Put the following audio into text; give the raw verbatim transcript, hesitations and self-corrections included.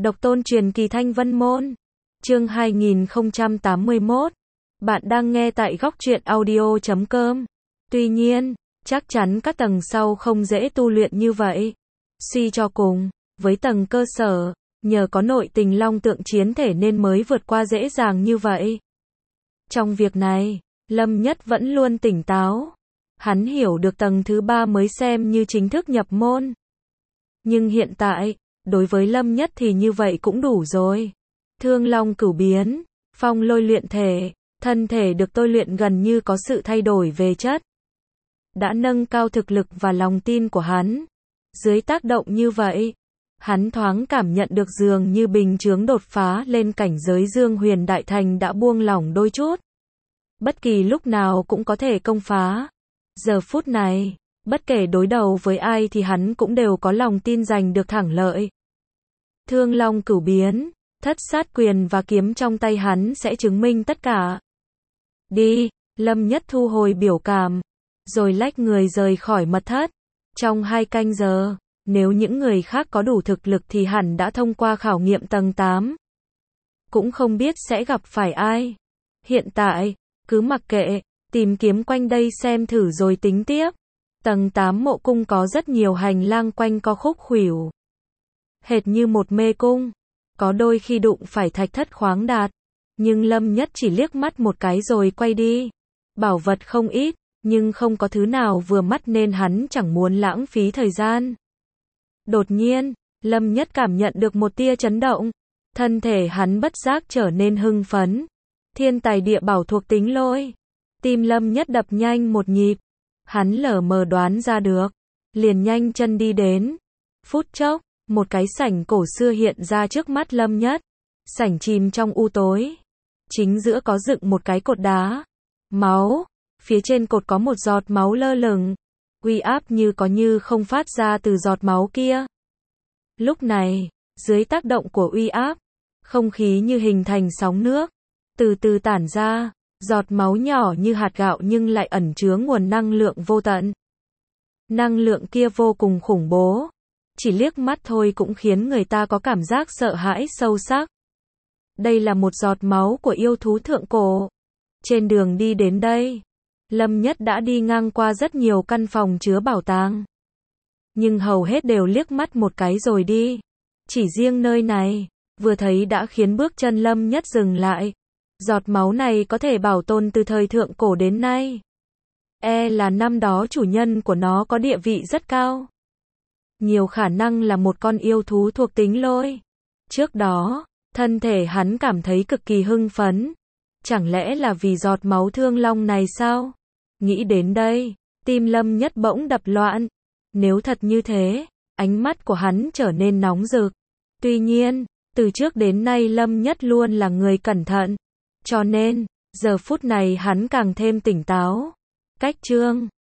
Độc tôn truyền kỳ Thanh Vân Môn. Chương hai nghìn không trăm tám mươi mốt. Bạn đang nghe tại góc truyện audio chấm com. Tuy nhiên, chắc chắn các tầng sau không dễ tu luyện như vậy. Suy cho cùng, với tầng cơ sở, nhờ có nội tình long tượng chiến thể nên mới vượt qua dễ dàng như vậy. Trong việc này, Lâm Nhất vẫn luôn tỉnh táo. Hắn hiểu được tầng thứ ba mới xem như chính thức nhập môn. Nhưng hiện tại, đối với Lâm Nhất thì như vậy cũng đủ rồi. Thương long cửu biến, phong lôi luyện thể, thân thể được tôi luyện gần như có sự thay đổi về chất. Đã nâng cao thực lực và lòng tin của hắn. Dưới tác động như vậy, hắn thoáng cảm nhận được dường như bình chướng đột phá lên cảnh giới Dương Huyền Đại Thành đã buông lỏng đôi chút. Bất kỳ lúc nào cũng có thể công phá. Giờ phút này, bất kể đối đầu với ai thì hắn cũng đều có lòng tin giành được thắng lợi. Thương long cửu biến, thất sát quyền và kiếm trong tay hắn sẽ chứng minh tất cả. Đi, Lâm Nhất thu hồi biểu cảm, rồi lách người rời khỏi mật thất. Trong hai canh giờ, nếu những người khác có đủ thực lực thì hẳn đã thông qua khảo nghiệm tầng tám. Cũng không biết sẽ gặp phải ai. Hiện tại, cứ mặc kệ, tìm kiếm quanh đây xem thử rồi tính tiếp. Tầng tám mộ cung có rất nhiều hành lang quanh co khúc khuỷu. Hệt như một mê cung. Có đôi khi đụng phải thạch thất khoáng đạt. Nhưng Lâm Nhất chỉ liếc mắt một cái rồi quay đi. Bảo vật không ít, nhưng không có thứ nào vừa mắt nên hắn chẳng muốn lãng phí thời gian. Đột nhiên, Lâm Nhất cảm nhận được một tia chấn động. Thân thể hắn bất giác trở nên hưng phấn. Thiên tài địa bảo thuộc tính lôi. Tim Lâm Nhất đập nhanh một nhịp. Hắn lờ mờ đoán ra được. Liền nhanh chân đi đến. Phút chốc, một cái sảnh cổ xưa hiện ra trước mắt Lâm Nhất. Sảnh chìm trong u tối. Chính giữa có dựng một cái cột đá. Máu. Phía trên cột có một giọt máu lơ lửng. Uy áp như có như không phát ra từ giọt máu kia. Lúc này, dưới tác động của uy áp, không khí như hình thành sóng nước. Từ từ tản ra. Giọt máu nhỏ như hạt gạo nhưng lại ẩn chứa nguồn năng lượng vô tận. Năng lượng kia vô cùng khủng bố. Chỉ liếc mắt thôi cũng khiến người ta có cảm giác sợ hãi sâu sắc. Đây là một giọt máu của yêu thú thượng cổ. Trên đường đi đến đây, Lâm Nhất đã đi ngang qua rất nhiều căn phòng chứa bảo tàng. Nhưng hầu hết đều liếc mắt một cái rồi đi. Chỉ riêng nơi này, vừa thấy đã khiến bước chân Lâm Nhất dừng lại. Giọt máu này có thể bảo tồn từ thời thượng cổ đến nay. E là năm đó chủ nhân của nó có địa vị rất cao. Nhiều khả năng là một con yêu thú thuộc tính lôi. Trước đó, thân thể hắn cảm thấy cực kỳ hưng phấn. Chẳng lẽ là vì giọt máu thương long này sao? Nghĩ đến đây, tim Lâm Nhất bỗng đập loạn. Nếu thật như thế, ánh mắt của hắn trở nên nóng rực. Tuy nhiên, từ trước đến nay Lâm Nhất luôn là người cẩn thận. Cho nên, giờ phút này hắn càng thêm tỉnh táo. Cách chương